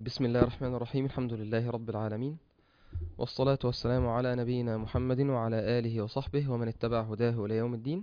بسم الله الرحمن الرحيم. الحمد لله رب العالمين، والصلاة والسلام على نبينا محمد وعلى آله وصحبه ومن اتبع هداه إلى يوم الدين.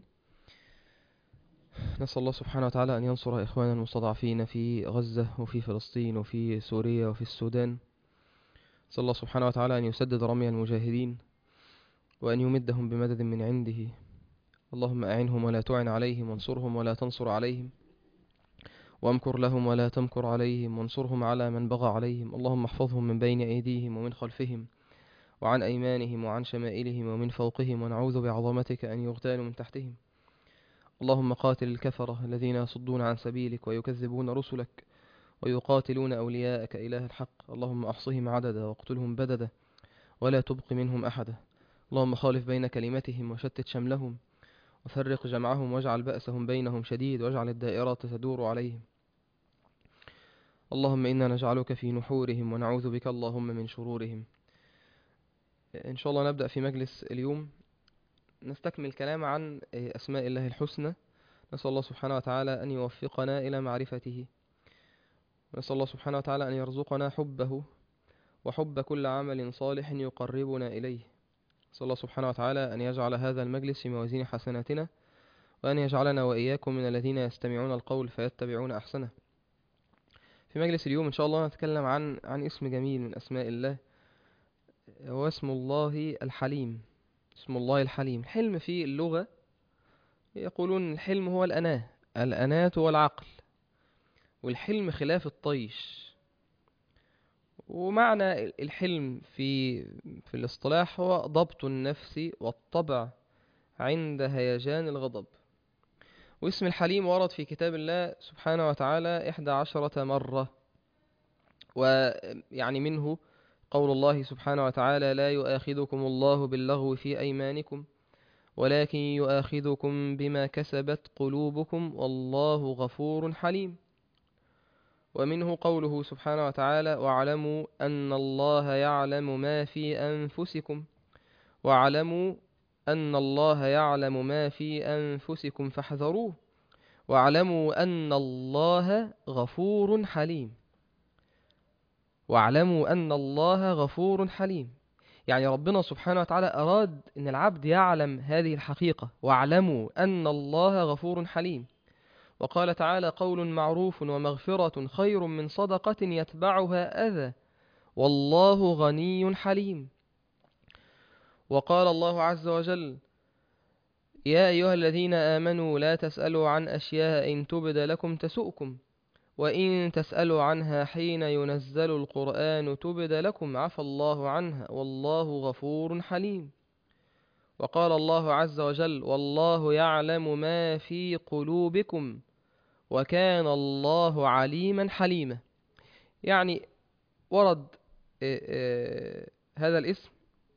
نسأل الله سبحانه وتعالى أن ينصر إخواننا المستضعفين في غزة وفي فلسطين وفي سوريا وفي السودان. نسأل الله سبحانه وتعالى أن يسدد رمي المجاهدين وأن يمدهم بمدد من عنده. اللهم أعنهم ولا تعن عليهم، وانصرهم ولا تنصر عليهم، وامكر لهم ولا تمكر عليهم، وانصرهم على من بغى عليهم. اللهم احفظهم من بين أيديهم ومن خلفهم وعن أيمانهم وعن شمائلهم ومن فوقهم، ونعوذ بعظمتك أن يغتالوا من تحتهم. اللهم قاتل الكفرة الذين يصدون عن سبيلك ويكذبون رسلك ويقاتلون أولياءك إله الحق. اللهم أحصهم عددا واقتلهم بددا ولا تبق منهم أحدا. اللهم خالف بين كلمتهم وشتت شملهم وفرق جمعهم واجعل بأسهم بينهم شديد واجعل الدائرة تدور عليهم. اللهم إنا نجعلك في نحورهم ونعوذ بك اللهم من شرورهم. إن شاء الله نبدأ في مجلس اليوم نستكمل الكلام عن أسماء الله الحسنى. نسأل الله سبحانه وتعالى أن يوفقنا إلى معرفته، ونسأل الله سبحانه وتعالى أن يرزقنا حبه وحب كل عمل صالح يقربنا إليه. نسأل الله سبحانه وتعالى أن يجعل هذا المجلس في موازين حسناتنا، وأن يجعلنا وإياكم من الذين يستمعون القول فيتبعون أحسنه. في مجلس اليوم إن شاء الله نتكلم عن اسم جميل من أسماء الله، هو اسم الله الحليم. اسم الله الحليم. الحلم في اللغة يقولون الحلم هو الأناة والعقل، والحلم خلاف الطيش. ومعنى الحلم في الاصطلاح هو ضبط النفس والطبع عند هيجان الغضب. واسم الحليم ورد في كتاب الله سبحانه وتعالى 11 مرة، ويعني منه قول الله سبحانه وتعالى: لا يؤاخذكم الله باللغو في أيمانكم ولكن يؤاخذكم بما كسبت قلوبكم والله غفور حليم. ومنه قوله سبحانه وتعالى: واعلموا أن الله يعلم ما في أنفسكم واعلموا أن الله يعلم ما في أنفسكم فاحذروه واعلموا أن الله غفور حليم. واعلموا أن الله غفور حليم، يعني ربنا سبحانه وتعالى أراد أن العبد يعلم هذه الحقيقة، واعلموا أن الله غفور حليم. وقال تعالى: قول معروف ومغفرة خير من صدقة يتبعها أذى والله غني حليم. وقال الله عز وجل: يا أيها الذين آمنوا لا تسألوا عن أشياء إن تبد لكم تسؤكم وإن تسألوا عنها حين ينزل القرآن تبد لكم عفى الله عنها والله غفور حليم. وقال الله عز وجل: والله يعلم ما في قلوبكم وكان الله عليما حليما. يعني ورد هذا الاسم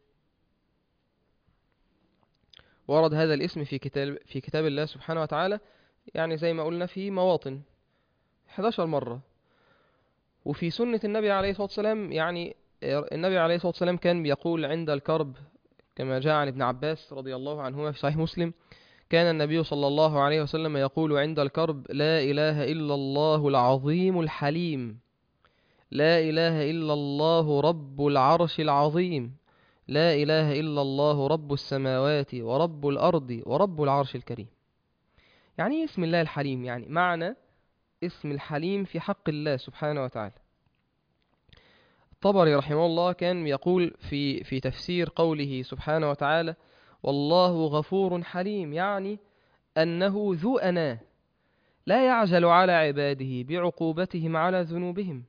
في كتاب الله سبحانه وتعالى، يعني زي ما قلنا في مواطن 11 مرة. وفي سنة النبي عليه الصلاة والسلام، يعني النبي عليه الصلاة والسلام كان بيقول عند الكرب كما جاء عن ابن عباس رضي الله عنهما في صحيح مسلم: كان النبي صلى الله عليه وسلم يقول عند الكرب: لا إله إلا الله العظيم الحليم، لا إله إلا الله رب العرش العظيم، لا إله إلا الله رب السماوات ورب الأرض ورب العرش الكريم. يعني اسم الله الحليم، يعني معنى اسم الحليم في حق الله سبحانه وتعالى. الطبري رحمه الله كان يقول في تفسير قوله سبحانه وتعالى: والله غفور حليم، يعني أنه ذو أناة لا يعجل على عباده بعقوبتهم على ذنوبهم،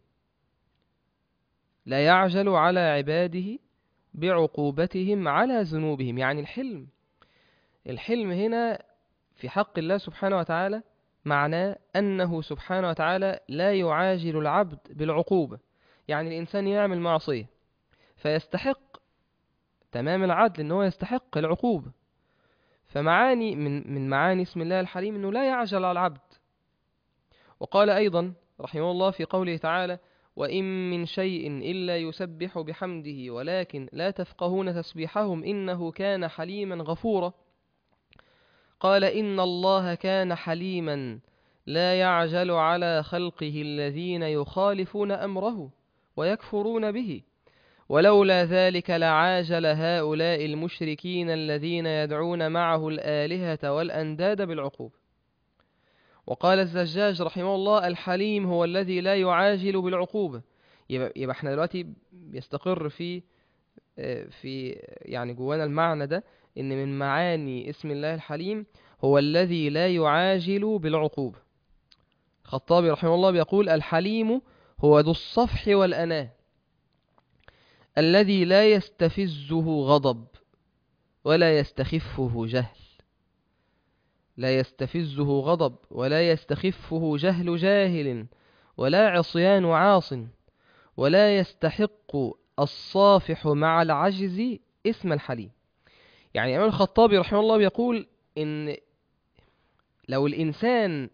لا يعجل على عباده بعقوبتهم على ذنوبهم. يعني الحلم هنا في حق الله سبحانه وتعالى معناه أنه سبحانه وتعالى لا يعاجل العبد بالعقوبة. يعني الإنسان يعمل معصية فيستحق تمام العدل أنه يستحق العقوبة، فمعاني من معاني اسم الله الحليم أنه لا يعجل على العبد. وقال أيضا رحمه الله في قوله تعالى: وإن من شيء إلا يسبح بحمده ولكن لا تفقهون تسبيحهم إنه كان حليما غفورا. قال: إن الله كان حليما لا يعجل على خلقه الذين يخالفون أمره ويكفرون به، ولولا ذلك لعاجل هؤلاء المشركين الذين يدعون معه الآلهة والأنداد بالعقوبة. وقال الزجاج رحمه الله: الحليم هو الذي لا يعاجل بالعقوبة. يبقى احنا دلوقتي بيستقر في يعني جوانا المعنى ده، ان من معاني اسم الله الحليم هو الذي لا يعاجل بالعقوبة. الخطابي رحمه الله بيقول: الحليم هو ذو الصفح والأناة، الذي لا يستفزه غضب ولا يستخفه جهل. لا يستفزه غضب ولا يستخفه جهل جاهل ولا عصيان عاص، ولا يستحق الصافح مع العجز اسم الحليم. يعني الإمام الخطابي رحمه الله بيقول إن لو الإنسان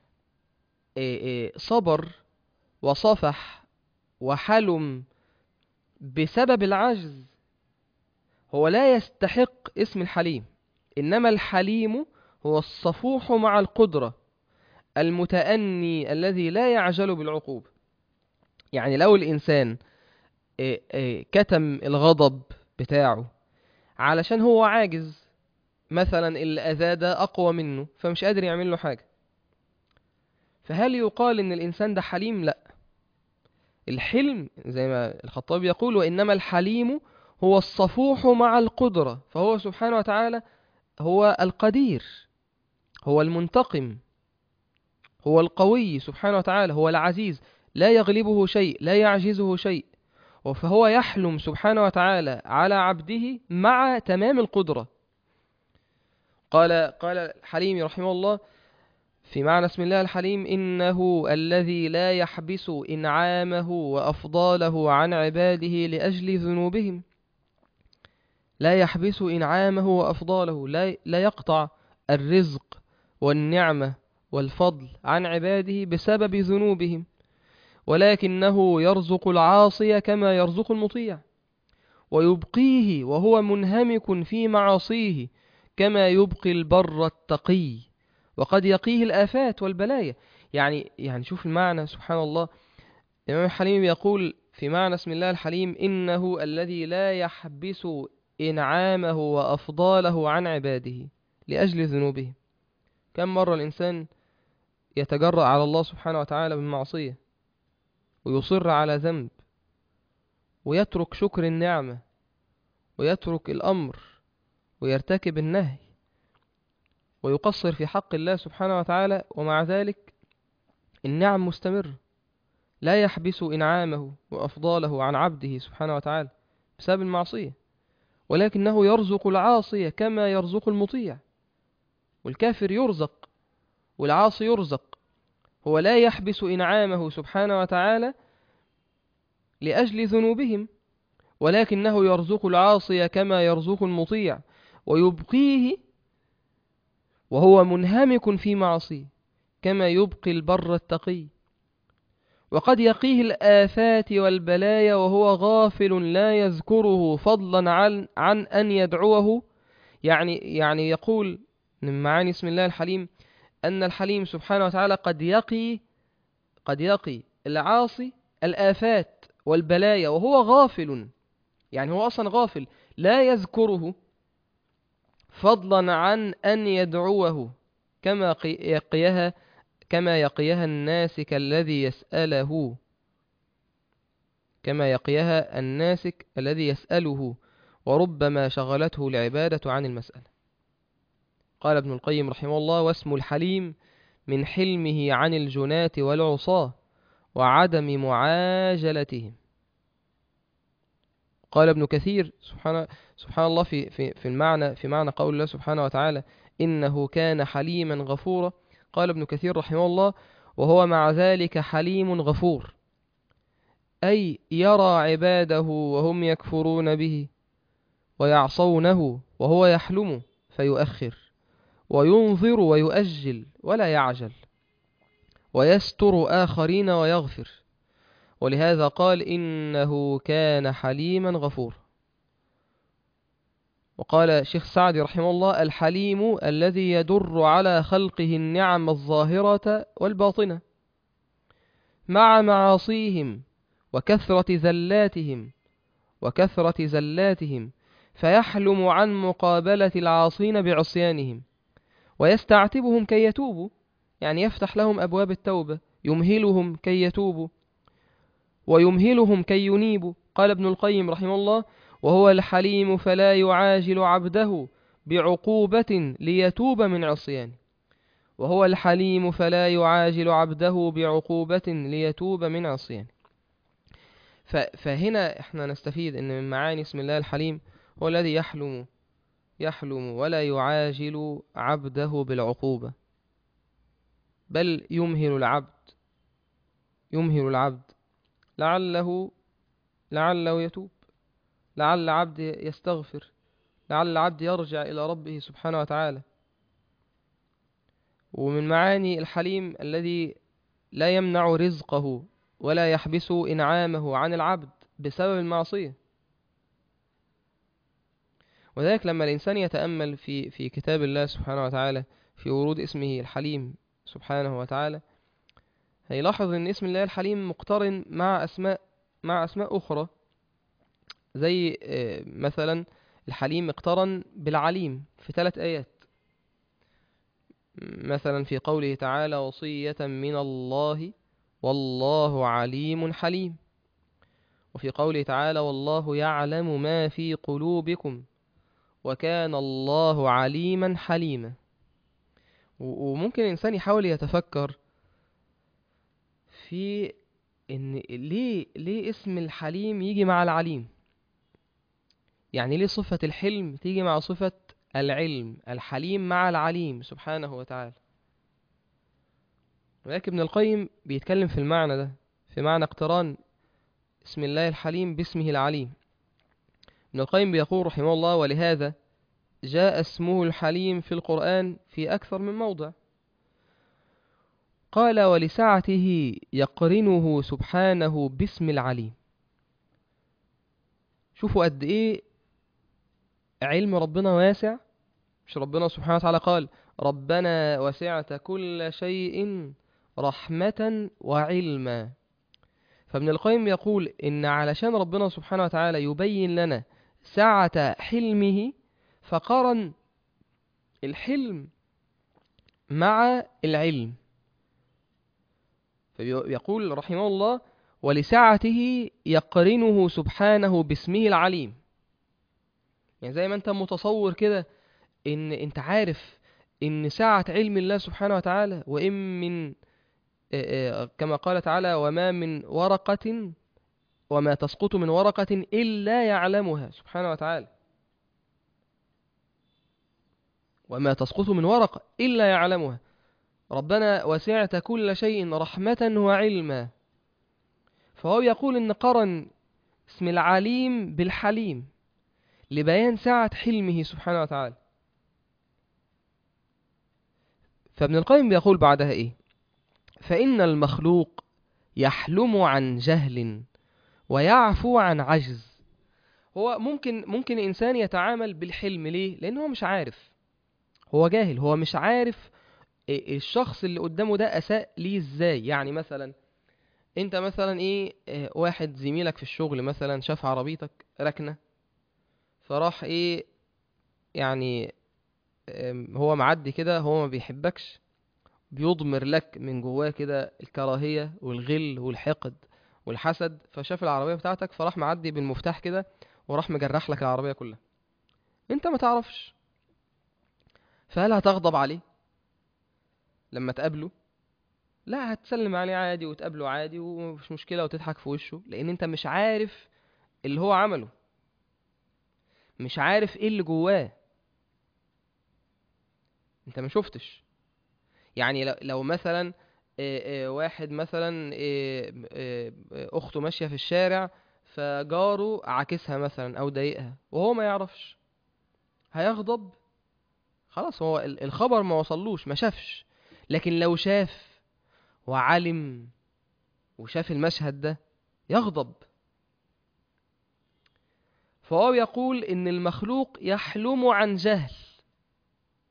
صبر وصفح وحلم بسبب العجز، هو لا يستحق اسم الحليم. إنما الحليم هو الصفوح مع القدرة، المتأني الذي لا يعجل بالعقوبة. يعني لو الإنسان كتم الغضب بتاعه علشان هو عاجز، مثلا اللي أذاه ده أقوى منه فمش قادر يعمل له حاجة، فهل يقال إن الإنسان ده حليم؟ لا. الحلم زي ما الخطابي يقول: وإنما الحليم هو الصفوح مع القدرة، فهو سبحانه وتعالى هو القدير، هو المنتقم، هو القوي سبحانه وتعالى، هو العزيز، لا يغلبه شيء، لا يعجزه شيء، فهو يحلم سبحانه وتعالى عبده مع تمام القدرة. قال الحليم رحمه الله في معنى اسم الله الحليم: إنه الذي لا يحبس إنعامه وأفضاله عن عباده لأجل ذنوبهم. لا يحبس إنعامه وأفضاله، لا يقطع الرزق والنعمة والفضل عن عباده بسبب ذنوبهم، ولكنه يرزق العاصي كما يرزق المطيع، ويبقيه وهو منهمك في معاصيه كما يبقي البر التقي، وقد يقيه الآفات والبلايا. يعني شوف المعنى، سبحان الله. الإمام الحليم يقول في معنى اسم الله الحليم: إنه الذي لا يحبس إنعامه وأفضاله عن عباده لأجل ذنوبه. كم مرة الإنسان يتجرأ على الله سبحانه وتعالى بالمعصية ويصر على ذنب ويترك شكر النعمة ويترك الأمر ويرتكب النهي ويقصر في حق الله سبحانه وتعالى، ومع ذلك النعم مستمر. لا يحبس إنعامه وأفضاله عن عبده سبحانه وتعالى بسبب المعصية، ولكنه يرزق العاصي كما يرزق المطيع. والكافر يرزق والعاصي يرزق. هو لا يحبس إنعامه سبحانه وتعالى لأجل ذنوبهم، ولكنه يرزق العاصي كما يرزق المطيع، ويبقيه وهو منهمك في معصيه كما يبقي البر التقي، وقد يقيه الآفات والبلايا وهو غافل لا يذكره فضلا عن أن يدعوه. يعني يقول من معاني اسم الله الحليم أن الحليم سبحانه وتعالى قد يقي العاصي الآفات والبلايا وهو غافل، يعني هو أصلا غافل لا يذكره فضلا عن أن يدعوه كما يقيها الناسك الذي يسأله، كما يقيها الناسك الذي يسأله، وربما شغلته العبادة عن المسألة. قال ابن القيم رحمه الله: واسم الحليم من حلمه عن الجناة والعصاة وعدم معاجلتهم. قال ابن كثير سبحان الله في معنى قول الله سبحانه وتعالى: إنه كان حليما غفورا. قال ابن كثير رحمه الله: وهو مع ذلك حليم غفور، أي يرى عباده وهم يكفرون به ويعصونه وهو يحلم فيؤخر، وينظر ويؤجل ولا يعجل، ويستر آخرين ويغفر. ولهذا قال: إنه كان حليما غفورا. وقال شيخ سعدي رحمه الله: الحليم الذي يدر على خلقه النعم الظاهرة والباطنة مع معاصيهم وكثرة زلاتهم فيحلم عن مقابلة العاصين بعصيانهم، ويستعتبهم كي يتوبوا، يعني يفتح لهم أبواب التوبة، يمهلهم كي يتوبوا ويمهلهم كي ينيبوا. قال ابن القيم رحمه الله: وهو الحليم فلا يعاجل عبده بعقوبة ليتوب من عصيانه. وهو الحليم فلا يعاجل عبده بعقوبة ليتوب من عصيانه. فهنا احنا نستفيد ان من معاني اسم الله الحليم هو الذي يحلم ولا يعاجل عبده بالعقوبة، بل يمهل العبد لعله يتوب، لعل عبد يستغفر، لعل عبد يرجع إلى ربه سبحانه وتعالى. ومن معاني الحليم الذي لا يمنع رزقه ولا يحبس إنعامه عن العبد بسبب المعصية. وذلك لما الإنسان يتأمل في كتاب الله سبحانه وتعالى في ورود اسمه الحليم سبحانه وتعالى، هيلاحظ أن اسم الله الحليم مقترن مع أسماء أخرى، زي مثلا الحليم اقترن بالعليم في 3 آيات، مثلا في قوله تعالى: وصية من الله والله عليم حليم. وفي قوله تعالى: والله يعلم ما في قلوبكم وكان الله عليما حليما. وممكن الإنسان يحاول يتفكر في إن ليه اسم الحليم يجي مع العليم، يعني ليه صفة الحلم تيجي مع صفة العلم، الحليم مع العليم سبحانه وتعالى. ولكن ابن القيم بيتكلم في المعنى ده، في معنى اقتران اسم الله الحليم باسمه العليم. ابن القيم بيقول رحمه الله: ولهذا جاء اسمه الحليم في القرآن في أكثر من موضع. قال: ولسعته يقرنه سبحانه باسم العليم. شوفوا قد إيه علم ربنا واسع. مش ربنا سبحانه وتعالى قال: ربنا وسعت كل شيء رحمة وعلما؟ فابن القيم يقول إن علشان ربنا سبحانه وتعالى يبين لنا سعة حلمه فقارن الحلم مع العلم. فيقول رحمه الله: ولسعته يقرنه سبحانه باسمه العليم. يعني زي ما انت متصور كده ان انت عارف ان سعة علم الله سبحانه وتعالى، وإن من كما قال تعالى: وما تسقط من ورقة إلا يعلمها سبحانه وتعالى. وما تسقط من ورقة إلا يعلمها. ربنا وسعت كل شيء رحمة وعلما. فهو يقول إن قرن اسم العليم بالحليم لبيان سعة حلمه سبحانه وتعالى. فابن القيم بيقول بعدها إيه؟ فإن المخلوق يحلم عن جهل ويعفو عن عجز. هو ممكن إنسان يتعامل بالحلم. ليه؟ لأنه هو مش عارف، هو جاهل، هو مش عارف الشخص اللي قدامه ده أساء ليه إزاي. يعني مثلا انت مثلا واحد زميلك في الشغل مثلا شاف عربيتك ركنة، فراح يعني هو معدي كده، هو ما بيحبكش، بيضمر لك من جواه كده الكراهية والغل والحقد والحسد، فشاف العربية بتاعتك فراح معدي بالمفتاح كده وراح مجرح لك العربية كلها. انت ما تعرفش، فهل هتغضب عليه لما تقابله؟ لا، هتسلم عليه عادي وتقابله عادي ومفيش مشكلة وتضحك في وشه، لان انت مش عارف اللي هو عمله، مش عارف ايه اللي جواه، انت ما شفتش. يعني لو مثلا واحد مثلا اخته ماشية في الشارع فجاره عاكسها مثلا او ضايقها وهو ما يعرفش، هيغضب؟ خلاص، هو الخبر ما وصلوش، ما شافش. لكن لو شاف وعلم وشاف المشهد ده يغضب. فهو يقول ان المخلوق يحلم عن جهل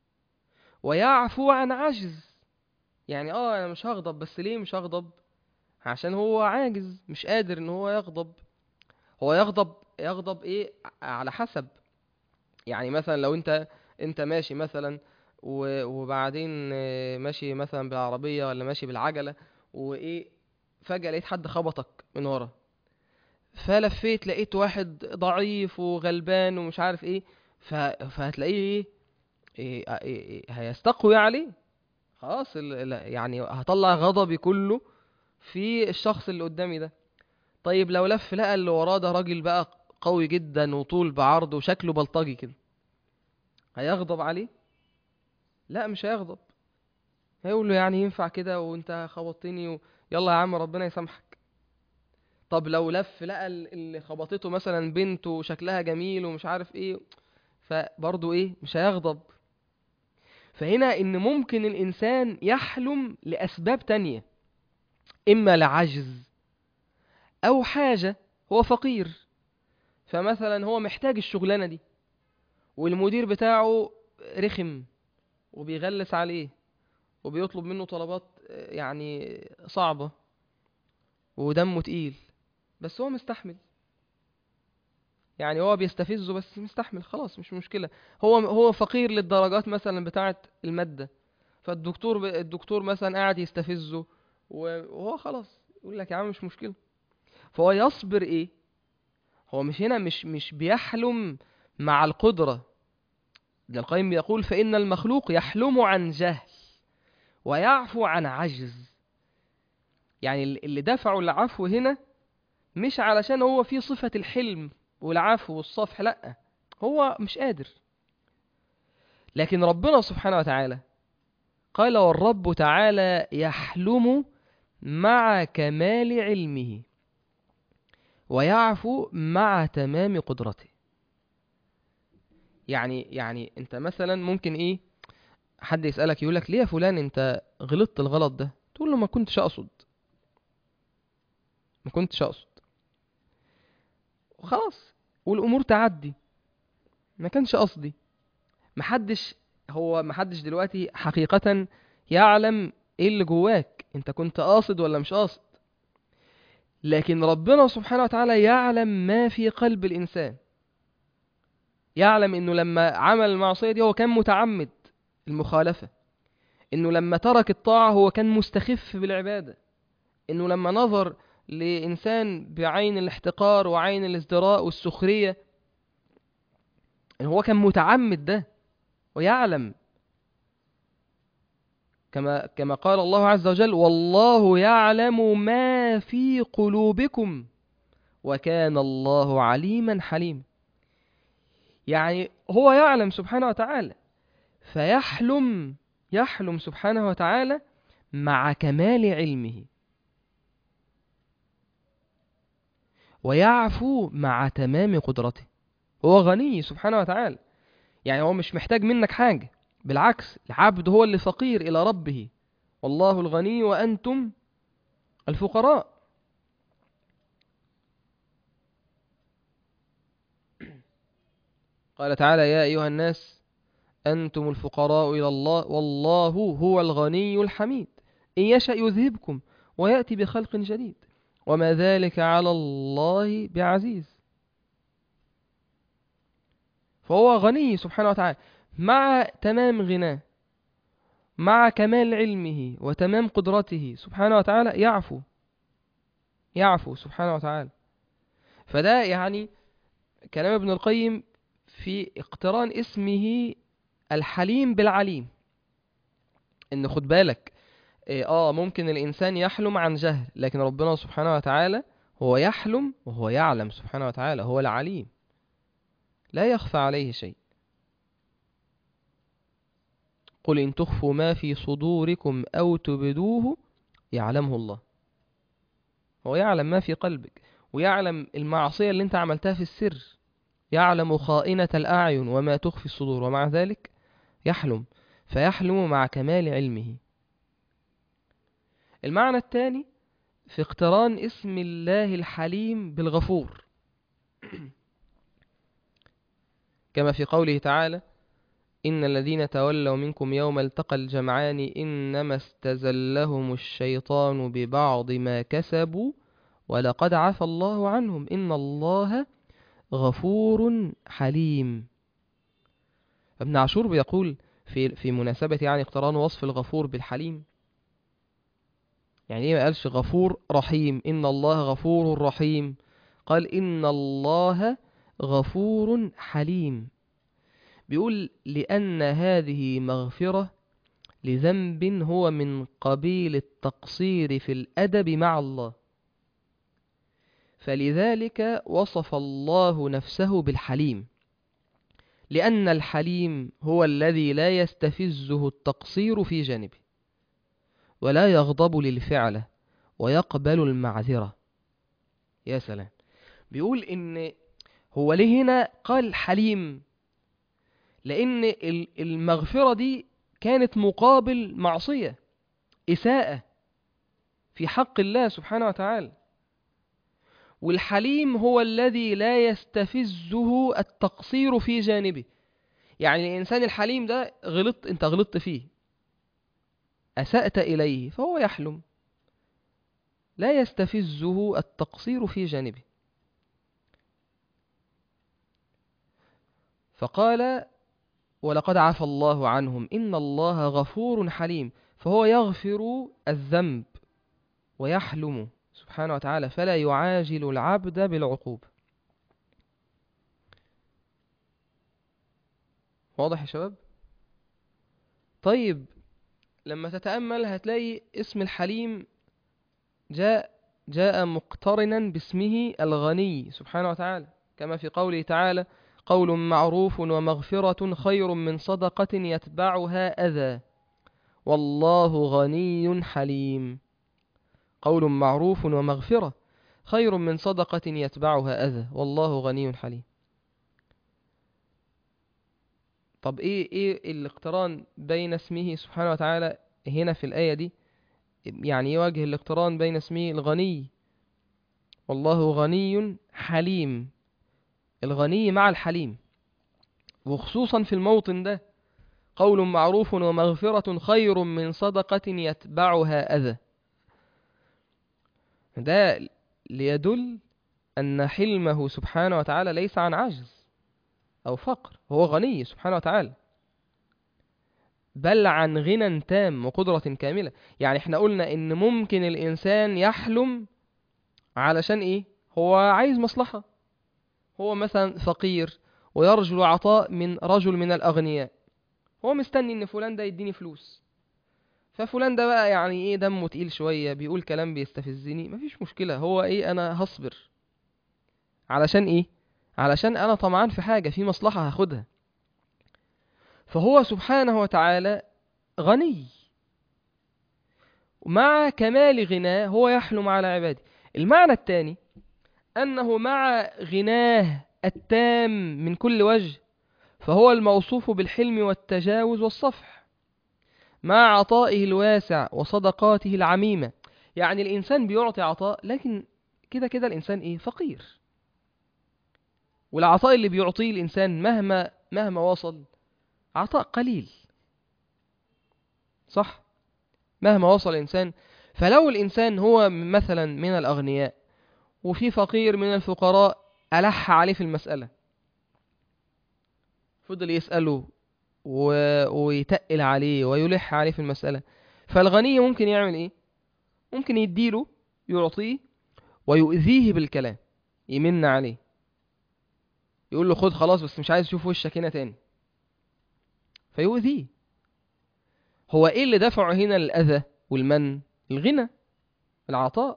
ويعفو عن عجز. يعني انا مش هغضب، بس ليه مش هغضب؟ عشان هو عاجز، مش قادر ان هو يغضب. هو يغضب ايه؟ على حسب. يعني مثلا لو انت ماشي مثلا وبعدين ماشي مثلا بالعربية ولا ماشي بالعجلة، وايه فجأة لقيت حد خبطك من ورا، فلفيت لقيت واحد ضعيف وغلبان ومش عارف ايه، فهتلاقيه هيستقوي عليه. خلاص يعني هطلع غضبي كله في الشخص اللي قدامي ده. طيب لو لف لقى اللي وراه ده راجل بقى قوي جدا وطول بعرض وشكله بلطجي كده، هيغضب عليه؟ لا، مش هيغضب. هيقول له يعني ينفع كده وانت خبطتني يلا يا عم ربنا يسامحك. طب لو لف لقى اللي خبطته مثلا بنت وشكلها جميل ومش عارف ايه، فبرضه ايه؟ مش هيغضب. فهنا ان ممكن الانسان يحلم لاسباب تانية، اما لعجز او حاجة. هو فقير، فمثلا هو محتاج الشغلانة دي، والمدير بتاعه رخم وبيغلس عليه وبيطلب منه طلبات يعني صعبة ودمه تقيل، بس هو مستحمل. يعني هو بيستفزه بس مستحمل، خلاص مش مشكلة. هو فقير للدرجات مثلا بتاعة المادة، الدكتور مثلا قاعد يستفزه وهو خلاص يقول لك يا عم مش مشكلة. فهو يصبر ايه؟ هو مش هنا مش بيحلم مع القدرة. ابن القيم يقول فإن المخلوق يحلم عن جهل ويعفو عن عجز. يعني اللي دفعه العفو هنا مش علشان هو فيه صفة الحلم والعفو والصفح، لأ، هو مش قادر. لكن ربنا سبحانه وتعالى قال والرب تعالى يحلم مع كمال علمه ويعفو مع تمام قدرته. يعني انت مثلا ممكن ايه، حد يسألك يقولك ليه يا فلان انت غلطت الغلط ده، تقول له ما كنتش اقصد، ما كنتش اقصد، وخلاص، والامور تعدي. ما كانش قصدي. محدش محدش دلوقتي حقيقة يعلم ايه اللي جواك، انت كنت قاصد ولا مش قاصد. لكن ربنا سبحانه وتعالى يعلم ما في قلب الإنسان. يعلم انه لما عمل المعصية دي هو كان متعمد المخالفة، انه لما ترك الطاعة هو كان مستخف بالعبادة، انه لما نظر لإنسان بعين الاحتقار وعين الازدراء والسخرية، إن هو كان متعمد ده ويعلم. كما قال الله عز وجل والله يعلم ما في قلوبكم وكان الله عليما حليما. يعني هو يعلم سبحانه وتعالى، يحلم سبحانه وتعالى مع كمال علمه، ويعفو مع تمام قدرته. هو غني سبحانه وتعالى، يعني هو مش محتاج منك حاجة، بالعكس العبد هو اللي فقير إلى ربه. والله الغني وأنتم الفقراء. قال تعالى يا أيها الناس أنتم الفقراء إلى الله والله هو الغني الحميد إن يشأ يذهبكم ويأتي بخلق جديد وما ذلك على الله بعزيز. فهو غني سبحانه وتعالى مع تمام غناه، مع كمال علمه وتمام قدرته سبحانه وتعالى، يعفو سبحانه وتعالى. فده يعني كلام ابن القيم في اقتران اسمه الحليم بالعليم. ان خد بالك ممكن الانسان يحلم عن جهل، لكن ربنا سبحانه وتعالى هو يحلم وهو يعلم سبحانه وتعالى، هو العليم لا يخفى عليه شيء. قل إن تخفوا ما في صدوركم أو تبدوه يعلمه الله. هو يعلم ما في قلبك، ويعلم المعصية اللي انت عملتها في السر، يعلم خائنة الأعين وما تخفي الصدور، ومع ذلك يحلم. فيحلم مع كمال علمه. المعنى الثاني في اقتران اسم الله الحليم بالغفور، كما في قوله تعالى إن الذين تولوا منكم يوم التقى الجمعان إنما استزلهم الشيطان ببعض ما كسبوا ولقد عفى الله عنهم إن الله غفور حليم. ابن عاشور بيقول في مناسبة يعني اقتران وصف الغفور بالحليم، يعني ايه ما قالش غفور رحيم إن الله غفور رحيم، قال إن الله غفور حليم. بيقول لأن هذه مغفرة لذنب هو من قبيل التقصير في الأدب مع الله، فلذلك وصف الله نفسه بالحليم، لأن الحليم هو الذي لا يستفزه التقصير في جانبه ولا يغضب للفعل ويقبل المعذرة. يا سلام. بيقول إن هو ليه هنا قال حليم؟ لأن المغفرة دي كانت مقابل معصية، إساءة في حق الله سبحانه وتعالى، والحليم هو الذي لا يستفزه التقصير في جانبه. يعني الإنسان الحليم ده أنت غلطت فيه، أسأت إليه، فهو يحلم، لا يستفزه التقصير في جانبه. فقال ولقد عفى الله عنهم إن الله غفور حليم، فهو يغفر الذنب ويحلم سبحانه وتعالى فلا يعاجل العبد بالعقوبة. واضح يا شباب؟ طيب لما تتأمل هتلاقي اسم الحليم جاء مقترنا باسمه الغني سبحانه وتعالى، كما في قوله تعالى قول معروف ومغفرة خير من صدقة يتبعها أذى والله غني حليم. قول معروف ومغفرة خير من صدقة يتبعها أذى والله غني حليم. طب ايه الاقتران بين اسمه سبحانه وتعالى هنا في الآية دي؟ يعني يواجه الاقتران بين اسمه الغني والله غني حليم، الغني مع الحليم، وخصوصا في الموطن ده قول معروف ومغفرة خير من صدقة يتبعها أذى. ده ليدل أن حلمه سبحانه وتعالى ليس عن عجز أو فقر، هو غني سبحانه وتعالى، بل عن غنى تام وقدرة كاملة. يعني احنا قلنا ان ممكن الانسان يحلم علشان ايه؟ هو عايز مصلحة، هو مثلا فقير ويرجو عطاء من رجل من الاغنياء، هو مستني ان فلان ده يديني فلوس، ففلان ده بقى يعني ايه دمه تقيل شوية بيقول كلام بيستفزني، مفيش مشكلة، هو ايه انا هصبر علشان ايه؟ علشان انا طمعان في حاجة، في مصلحة هاخدها. فهو سبحانه وتعالى غني، ومع كمال غناه هو يحلم على عباده. المعنى الثاني أنه مع غناه التام من كل وجه فهو الموصوف بالحلم والتجاوز والصفح، مع عطائه الواسع وصدقاته العميمة. يعني الإنسان بيعطي عطاء لكن كده كده الإنسان إيه؟ فقير، والعطاء اللي بيعطيه الإنسان مهما وصل عطاء قليل، صح؟ مهما وصل الإنسان. فلو الإنسان هو مثلا من الأغنياء وفي فقير من الفقراء ألح عليه في المسألة، فضل يسأله ويتقل عليه ويلح عليه في المسألة، فالغني ممكن يعمل إيه؟ ممكن يديله، يعطيه ويؤذيه بالكلام، يمن عليه، يقول له خد خلاص بس مش عايز اشوف وشك هنا تاني، فيؤذيه. هو ايه اللي دفعه هنا للأذى والمن؟ الغنى، العطاء.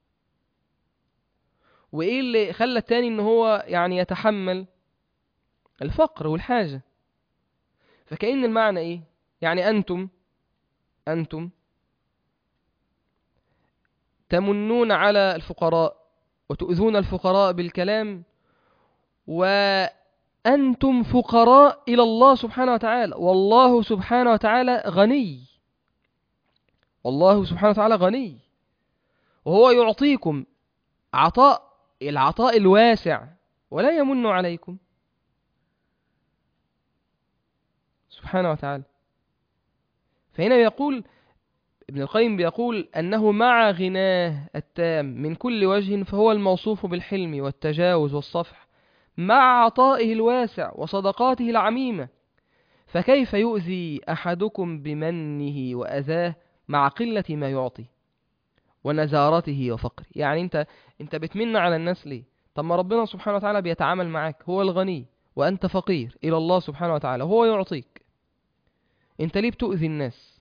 وايه اللي خلى التاني ان هو يعني يتحمل؟ الفقر والحاجة. فكأن المعنى ايه؟ يعني انتم تمنون على الفقراء وتؤذون الفقراء بالكلام، وأنتم فقراء إلى الله سبحانه وتعالى، والله سبحانه وتعالى غني، والله سبحانه وتعالى غني، وهو يعطيكم العطاء الواسع ولا يمن عليكم سبحانه وتعالى. فهنا يقول ابن القيم بيقول أنه مع غناه التام من كل وجه فهو الموصوف بالحلم والتجاوز والصفح مع عطائه الواسع وصدقاته العميمة، فكيف يؤذي أحدكم بمنه وأذاه مع قلة ما يعطي ونزارته وفقره؟ يعني انت بتمن على الناس ليه؟ طب ما ربنا سبحانه وتعالى بيتعامل معاك، هو الغني وأنت فقير إلى الله سبحانه وتعالى، هو يعطيك، انت ليه بتؤذي الناس؟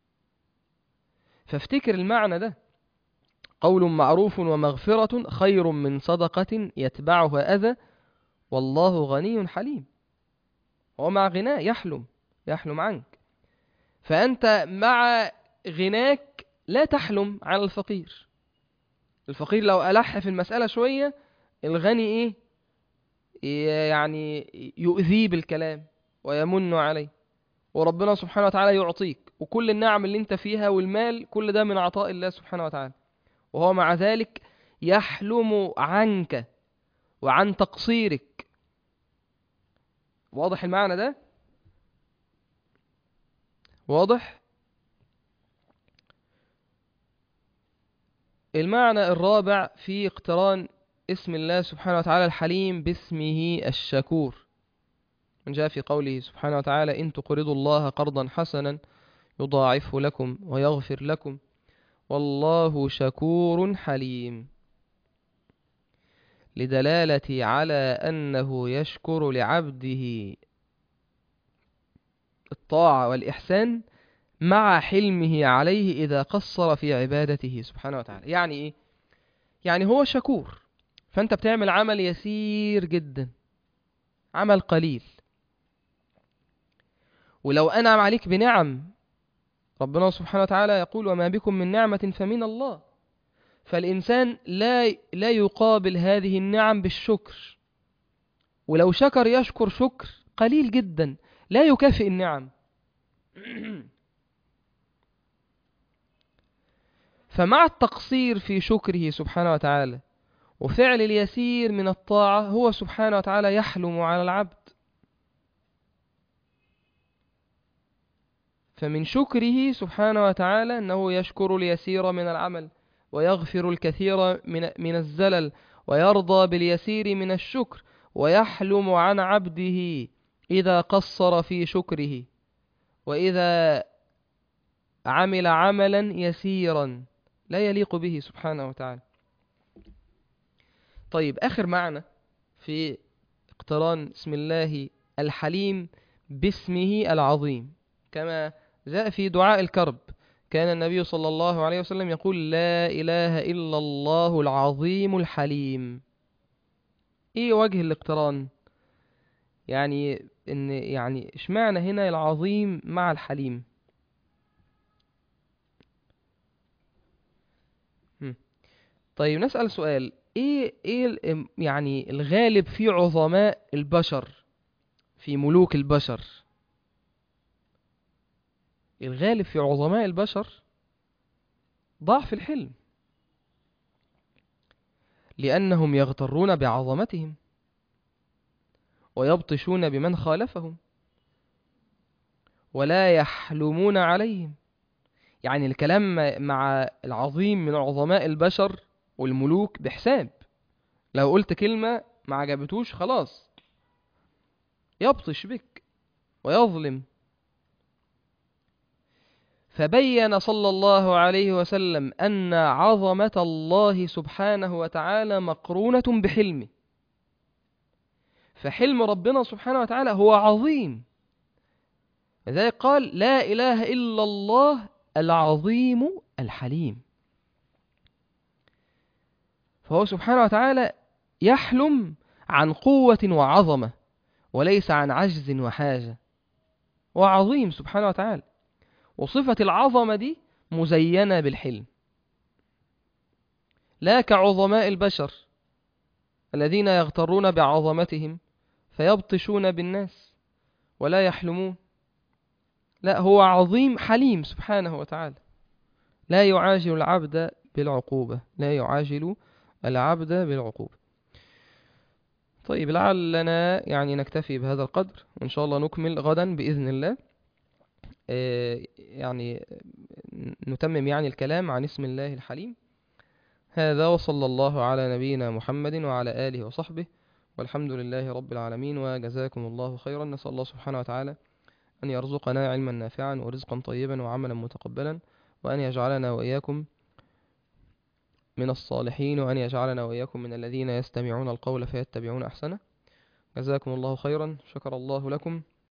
فافتكر المعنى ده، قول معروف ومغفرة خير من صدقة يتبعها أذى والله غني حليم. هو مع غناه يحلم عنك، فأنت مع غناك لا تحلم على الفقير. الفقير لو ألح في المسألة شوية، الغني يعني يؤذيه بالكلام ويمن عليه، وربنا سبحانه وتعالى يعطيك، وكل النعم اللي انت فيها والمال كل ده من عطاء الله سبحانه وتعالى، وهو مع ذلك يحلم عنك وعن تقصيرك. واضح المعنى ده؟ واضح. المعنى الرابع في اقتران اسم الله سبحانه وتعالى الحليم باسمه الشكور، من جاء في قوله سبحانه وتعالى إن تقرضوا الله قرضا حسنا يضاعفه لكم ويغفر لكم والله شكور حليم، لدلالة على أنه يشكر لعبده الطاعة والإحسان مع حلمه عليه إذا قصر في عبادته سبحانه وتعالى. يعني إيه؟ يعني هو شكور، فأنت بتعمل عمل يسير جدا، عمل قليل، ولو أنعم عليك بنعم، ربنا سبحانه وتعالى يقول وما بكم من نعمة فمن الله، فالإنسان لا يقابل هذه النعم بالشكر، ولو شكر يشكر شكر قليل جدا لا يكافئ النعم. فمع التقصير في شكره سبحانه وتعالى وفعل اليسير من الطاعة هو سبحانه وتعالى يحلم على العبد، فمن شكره سبحانه وتعالى أنه يشكر اليسير من العمل ويغفر الكثير من الزلل ويرضى باليسير من الشكر، ويحلم عن عبده إذا قصر في شكره وإذا عمل عملا يسيرا لا يليق به سبحانه وتعالى. طيب، آخر معنى في اقتران اسم الله الحليم باسمه العظيم، كما جاء في دعاء الكرب، كان النبي صلى الله عليه وسلم يقول لا إله إلا الله العظيم الحليم. ايه وجه الاقتران؟ يعني اشمعنى هنا العظيم مع الحليم؟ طيب نسأل سؤال، يعني الغالب في عظماء البشر، في ملوك البشر، الغالب في عظماء البشر ضعف الحلم، لأنهم يغترون بعظمتهم ويبطشون بمن خالفهم ولا يحلمون عليهم. يعني الكلام مع العظيم من عظماء البشر والملوك بحساب، لو قلت كلمة ما عجبتوش خلاص يبطش بك ويظلم. فبين صلى الله عليه وسلم أن عظمة الله سبحانه وتعالى مقرونة بحلمه، فحلم ربنا سبحانه وتعالى هو عظيم، لذلك قال لا إله إلا الله العظيم الحليم. فهو سبحانه وتعالى يحلم عن قوة وعظمة وليس عن عجز وحاجة، وعظيم سبحانه وتعالى، وصفة العظمة دي مزينة بالحلم، لا كعظماء البشر الذين يغترون بعظمتهم فيبطشون بالناس ولا يحلمون. لا، هو عظيم حليم سبحانه وتعالى، لا يعاجل العبد بالعقوبة، لا يعاجل العبد بالعقوبة. طيب لعلنا يعني نكتفي بهذا القدر، وإن شاء الله نكمل غدا بإذن الله. يعني نتمم يعني الكلام عن اسم الله الحليم. هذا وصلى الله على نبينا محمد وعلى آله وصحبه، والحمد لله رب العالمين، وجزاكم الله خيرا. نسأل الله سبحانه وتعالى أن يرزقنا علما نافعا ورزقا طيبا وعملا متقبلا، وأن يجعلنا وإياكم من الصالحين، وأن يجعلنا وإياكم من الذين يستمعون القول فيتبعون أحسنه. جزاكم الله خيرا، شكر الله لكم.